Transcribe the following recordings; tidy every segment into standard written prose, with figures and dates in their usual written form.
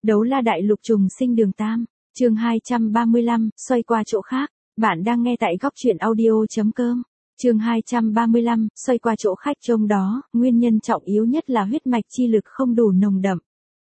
Đấu la đại lục trùng sinh đường Tam, chương 235, xoay qua chỗ khác. Bạn đang nghe tại góc truyện audio.com. Chương 235, xoay qua chỗ khách trong đó, nguyên nhân trọng yếu nhất là huyết mạch chi lực không đủ nồng đậm.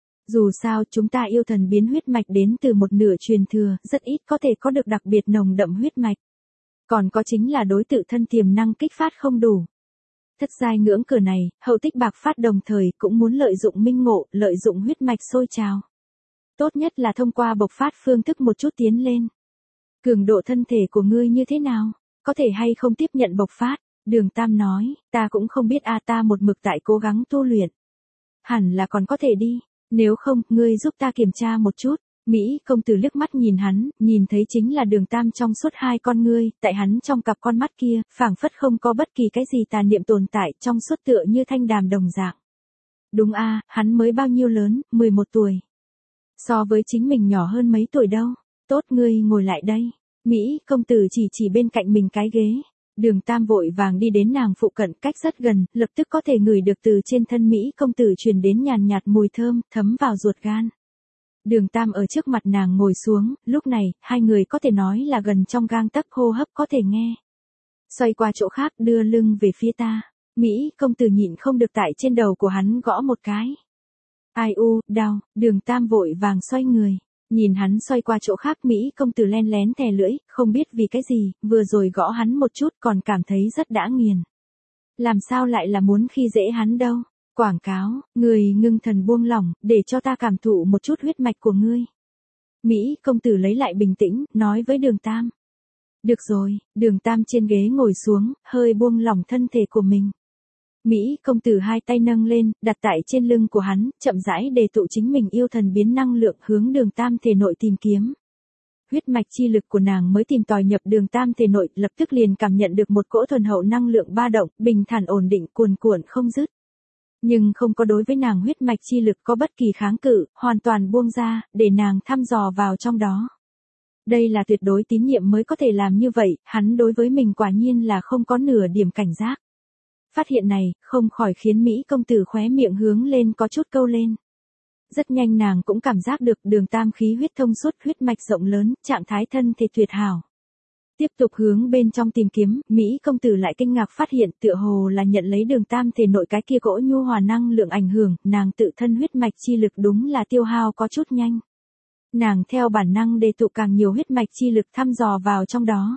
Dù sao chúng ta yêu thần biến huyết mạch đến từ một nửa truyền thừa, rất ít có thể có được đặc biệt nồng đậm huyết mạch. Còn có chính là đối tự thân tiềm năng kích phát không đủ. Thất giai ngưỡng cửa này, hậu tích bạc phát đồng thời cũng muốn lợi dụng minh ngộ, lợi dụng huyết mạch sôi trào. Tốt nhất là thông qua bộc phát phương thức một chút tiến lên. Cường độ thân thể của ngươi như thế nào? Có thể hay không tiếp nhận bộc phát? Đường Tam nói, ta cũng không biết ta một mực tại cố gắng tu luyện. Hẳn là còn có thể đi, nếu không, ngươi giúp ta kiểm tra một chút. Mỹ công tử liếc mắt nhìn hắn, nhìn thấy chính là Đường Tam trong suốt hai con ngươi, tại hắn trong cặp con mắt kia, phảng phất không có bất kỳ cái gì tà niệm tồn tại, trong suốt tựa như thanh đàm đồng dạng. Đúng hắn mới bao nhiêu lớn, 11 tuổi. So với chính mình nhỏ hơn mấy tuổi đâu. Tốt, ngươi ngồi lại đây. Mỹ công tử chỉ bên cạnh mình cái ghế. Đường Tam vội vàng đi đến nàng phụ cận, cách rất gần, lập tức có thể ngửi được từ trên thân Mỹ công tử truyền đến nhàn nhạt mùi thơm, thấm vào ruột gan. Đường Tam ở trước mặt nàng ngồi xuống, lúc này, hai người có thể nói là gần trong gang tấc, hô hấp có thể nghe. Xoay qua chỗ khác, đưa lưng về phía ta. Mỹ công tử nhịn không được tại trên đầu của hắn gõ một cái. Ai đau. Đường Tam vội vàng xoay người. Nhìn hắn xoay qua chỗ khác, Mỹ công tử len lén thè lưỡi, không biết vì cái gì, vừa rồi gõ hắn một chút còn cảm thấy rất đã nghiền. Làm sao lại là muốn khi dễ hắn đâu. Quảng cáo, người ngưng thần buông lỏng, để cho ta cảm thụ một chút huyết mạch của ngươi. Mỹ công tử lấy lại bình tĩnh, nói với Đường Tam. Được rồi. Đường Tam trên ghế ngồi xuống, hơi buông lỏng thân thể của mình. Mỹ công tử hai tay nâng lên, đặt tại trên lưng của hắn, chậm rãi đề tụ chính mình yêu thần biến năng lượng hướng Đường Tam thể nội tìm kiếm. Huyết mạch chi lực của nàng mới tìm tòi nhập Đường Tam thể nội, lập tức liền cảm nhận được một cỗ thuần hậu năng lượng ba động, bình thản ổn định, cuồn cuộn không dứt. Nhưng không có đối với nàng huyết mạch chi lực có bất kỳ kháng cự, hoàn toàn buông ra, để nàng thăm dò vào trong đó. Đây là tuyệt đối tín nhiệm mới có thể làm như vậy, hắn đối với mình quả nhiên là không có nửa điểm cảnh giác. Phát hiện này, không khỏi khiến Mỹ công tử khóe miệng hướng lên có chút câu lên. Rất nhanh nàng cũng cảm giác được Đường Tam khí huyết thông suốt, huyết mạch rộng lớn, trạng thái thân thể tuyệt hảo. Tiếp tục hướng bên trong tìm kiếm, Mỹ công tử lại kinh ngạc phát hiện tựa hồ là nhận lấy Đường Tam thể nội cái kia cỗ nhu hòa năng lượng ảnh hưởng, nàng tự thân huyết mạch chi lực đúng là tiêu hao có chút nhanh. Nàng theo bản năng đề tụ càng nhiều huyết mạch chi lực thăm dò vào trong đó.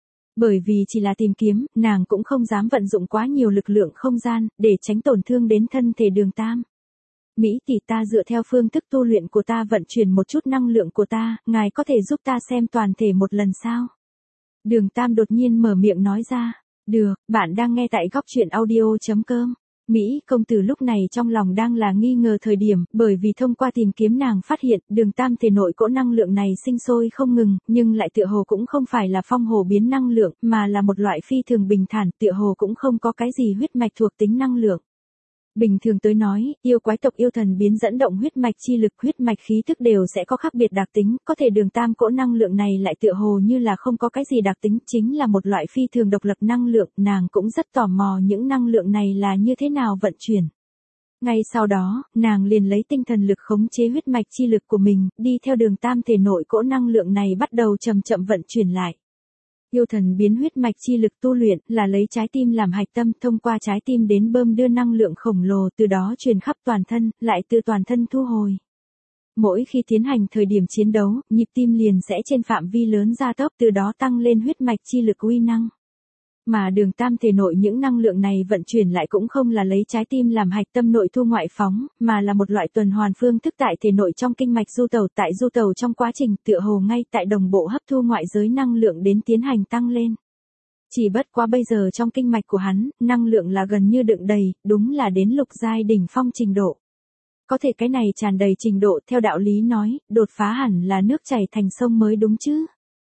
Bởi vì chỉ là tìm kiếm, nàng cũng không dám vận dụng quá nhiều lực lượng không gian, để tránh tổn thương đến thân thể Đường Tam. Mỹ tỷ, ta dựa theo phương thức tu luyện của ta vận chuyển một chút năng lượng của ta, ngài có thể giúp ta xem toàn thể một lần sao? Đường Tam đột nhiên mở miệng nói ra. Được, bạn đang nghe tại góc truyện audio.com. Mỹ công tử lúc này trong lòng đang là nghi ngờ thời điểm, bởi vì thông qua tìm kiếm nàng phát hiện, Đường Tam thể nội cỗ năng lượng này sinh sôi không ngừng, nhưng lại tựa hồ cũng không phải là phong hồ biến năng lượng, mà là một loại phi thường bình thản, tựa hồ cũng không có cái gì huyết mạch thuộc tính năng lượng. Bình thường tới nói, yêu quái tộc yêu thần biến dẫn động huyết mạch chi lực, huyết mạch khí thức đều sẽ có khác biệt đặc tính, có thể Đường Tam cỗ năng lượng này lại tựa hồ như là không có cái gì đặc tính, chính là một loại phi thường độc lập năng lượng, nàng cũng rất tò mò những năng lượng này là như thế nào vận chuyển. Ngay sau đó, nàng liền lấy tinh thần lực khống chế huyết mạch chi lực của mình, đi theo Đường Tam thể nội cỗ năng lượng này bắt đầu chậm chậm vận chuyển lại. Yêu thần biến huyết mạch chi lực tu luyện là lấy trái tim làm hạch tâm, thông qua trái tim đến bơm đưa năng lượng khổng lồ, từ đó truyền khắp toàn thân, lại từ toàn thân thu hồi. Mỗi khi tiến hành thời điểm chiến đấu, nhịp tim liền sẽ trên phạm vi lớn gia tốc, từ đó tăng lên huyết mạch chi lực uy năng. Mà Đường Tam thể nội những năng lượng này vận chuyển lại cũng không là lấy trái tim làm hạch tâm nội thu ngoại phóng, mà là một loại tuần hoàn phương thức tại thể nội trong kinh mạch du tẩu, tại du tẩu trong quá trình tựa hồ ngay tại đồng bộ hấp thu ngoại giới năng lượng đến tiến hành tăng lên. Chỉ bất quá bây giờ trong kinh mạch của hắn, năng lượng là gần như đựng đầy, đúng là đến lục giai đỉnh phong trình độ. Có thể cái này tràn đầy trình độ, theo đạo lý nói, đột phá hẳn là nước chảy thành sông mới đúng chứ.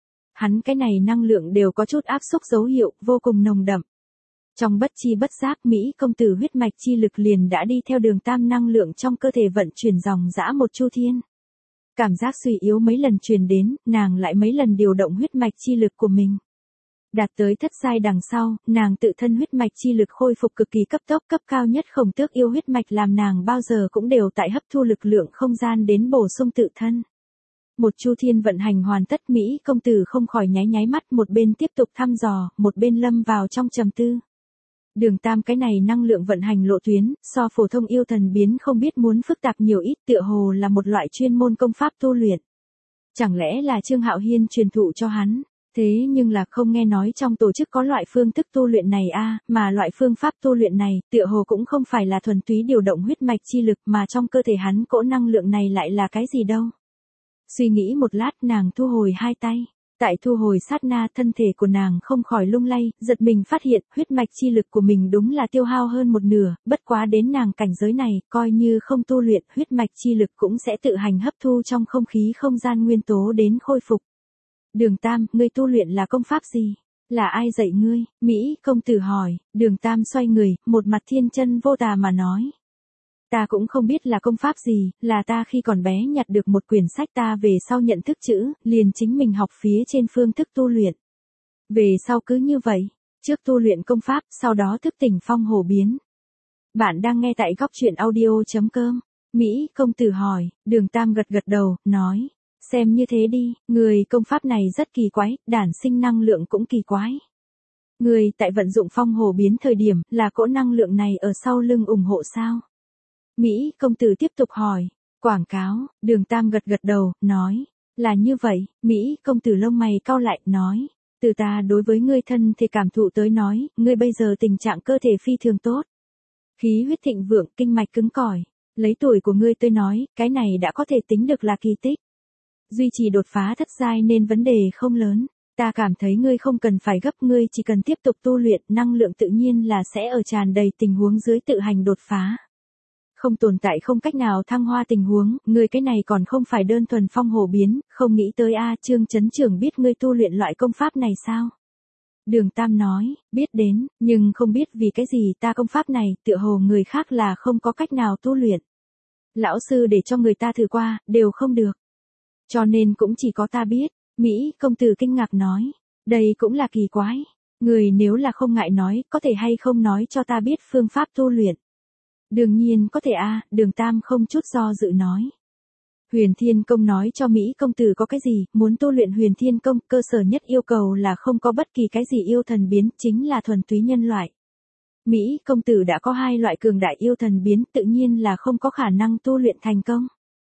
Hắn cái này năng lượng đều có chút áp xúc dấu hiệu, vô cùng nồng đậm. Trong bất chi bất giác, Mỹ công tử huyết mạch chi lực liền đã đi theo Đường Tam năng lượng trong cơ thể vận chuyển dòng dã một chu thiên. Cảm giác suy yếu mấy lần truyền đến, nàng lại mấy lần điều động huyết mạch chi lực của mình. Đạt tới thất giai đằng sau, nàng tự thân huyết mạch chi lực khôi phục cực kỳ cấp tốc, cấp cao nhất Khổng Tước yêu huyết mạch làm nàng bao giờ cũng đều tại hấp thu lực lượng không gian đến bổ sung tự thân. Một chu thiên vận hành hoàn tất, Mỹ công tử không khỏi nháy nháy mắt, một bên tiếp tục thăm dò, một bên lâm vào trong trầm tư. Đường Tam cái này năng lượng vận hành lộ tuyến, so phổ thông yêu thần biến không biết muốn phức tạp nhiều ít, tựa hồ là một loại chuyên môn công pháp tu luyện. Chẳng lẽ là Trương Hạo Hiên truyền thụ cho hắn? Thế nhưng là không nghe nói trong tổ chức có loại phương thức tu luyện này a, mà loại phương pháp tu luyện này, tựa hồ cũng không phải là thuần túy điều động huyết mạch chi lực, mà trong cơ thể hắn cỗ năng lượng này lại là cái gì đâu. Suy nghĩ một lát, nàng thu hồi hai tay. Tại thu hồi sát na, thân thể của nàng không khỏi lung lay, giật mình phát hiện huyết mạch chi lực của mình đúng là tiêu hao hơn một nửa, bất quá đến nàng cảnh giới này, coi như không tu luyện, huyết mạch chi lực cũng sẽ tự hành hấp thu trong không khí không gian nguyên tố đến khôi phục. Đường Tam, ngươi tu luyện là công pháp gì? Là ai dạy ngươi? Mỹ công tử hỏi. Đường Tam xoay người, một mặt thiên chân vô tà mà nói. Ta cũng không biết là công pháp gì, là ta khi còn bé nhặt được một quyển sách, ta về sau nhận thức chữ, liền chính mình học phía trên phương thức tu luyện. Về sau cứ như vậy, trước tu luyện công pháp, sau đó thức tỉnh phong hổ biến. Bạn đang nghe tại góc truyện audio.com. Mỹ công tử hỏi. Đường Tam gật gật đầu, nói. Xem như thế đi, người công pháp này rất kỳ quái, đản sinh năng lượng cũng kỳ quái. Người tại vận dụng phong hổ biến thời điểm, là cỗ năng lượng này ở sau lưng ủng hộ sao? Mỹ công tử tiếp tục hỏi. Quảng cáo. Đường Tam gật gật đầu, nói. Là như vậy. Mỹ công tử lông mày cau lại, nói. Từ ta đối với ngươi thân thì cảm thụ tới nói, ngươi bây giờ tình trạng cơ thể phi thường tốt. Khí huyết thịnh vượng, kinh mạch cứng cỏi. Lấy tuổi của ngươi tôi nói, cái này đã có thể tính được là kỳ tích. Duy trì đột phá thất giai nên vấn đề không lớn. Ta cảm thấy ngươi không cần phải gấp, ngươi chỉ cần tiếp tục tu luyện, năng lượng tự nhiên là sẽ ở tràn đầy tình huống dưới tự hành đột phá. Không tồn tại không cách nào thăng hoa tình huống, ngươi cái này còn không phải đơn thuần phong hổ biến, không nghĩ tới a. Trương Chấn Trưởng biết ngươi tu luyện loại công pháp này sao? Đường Tam nói, biết đến, nhưng không biết vì cái gì ta công pháp này, tựa hồ người khác là không có cách nào tu luyện. Lão sư để cho người ta thử qua, đều không được. Cho nên cũng chỉ có ta biết. Mỹ công tử kinh ngạc nói. Đây cũng là kỳ quái. Người nếu là không ngại nói, có thể hay không nói cho ta biết phương pháp tu luyện. Đương nhiên có thể a. Đường Tam không chút do dự nói. Huyền Thiên Công nói cho Mỹ công tử có cái gì, muốn tu luyện Huyền Thiên Công, cơ sở nhất yêu cầu là không có bất kỳ cái gì yêu thần biến, chính là thuần túy nhân loại. Mỹ công tử đã có hai loại cường đại yêu thần biến, tự nhiên là không có khả năng tu luyện thành công.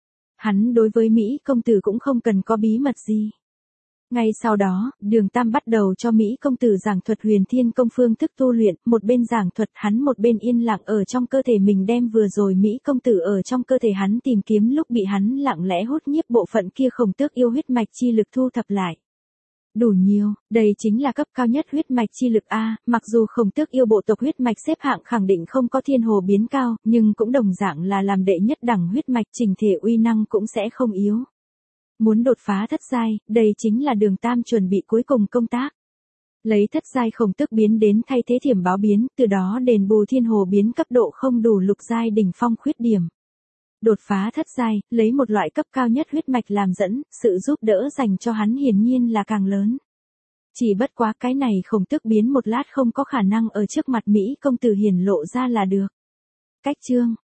Hắn đối với Mỹ công tử cũng không cần có bí mật gì. Ngay sau đó, Đường Tam bắt đầu cho Mỹ công tử giảng thuật Huyền Thiên Công phương thức tu luyện, một bên giảng thuật hắn một bên yên lặng ở trong cơ thể mình đem vừa rồi Mỹ công tử ở trong cơ thể hắn tìm kiếm lúc bị hắn lặng lẽ hút nhiếp bộ phận kia Khổng Tước yêu huyết mạch chi lực thu thập lại. Đủ nhiều, đây chính là cấp cao nhất huyết mạch chi lực a. Mặc dù Khổng Tước yêu bộ tộc huyết mạch xếp hạng khẳng định không có Thiên Hồ biến cao, nhưng cũng đồng dạng là làm đệ nhất đẳng huyết mạch, chỉnh thể uy năng cũng sẽ không yếu. Muốn đột phá thất giai, đây chính là Đường Tam chuẩn bị cuối cùng công tác. Lấy thất giai Khổng Tước biến đến thay thế Thiểm Báo biến, từ đó đền bù Thiên Hồ biến cấp độ không đủ lục giai đỉnh phong khuyết điểm. Đột phá thất giai, lấy một loại cấp cao nhất huyết mạch làm dẫn, sự giúp đỡ dành cho hắn hiển nhiên là càng lớn. Chỉ bất quá cái này Khổng Tước biến một lát không có khả năng ở trước mặt Mỹ công tử hiển lộ ra là được. Cách chương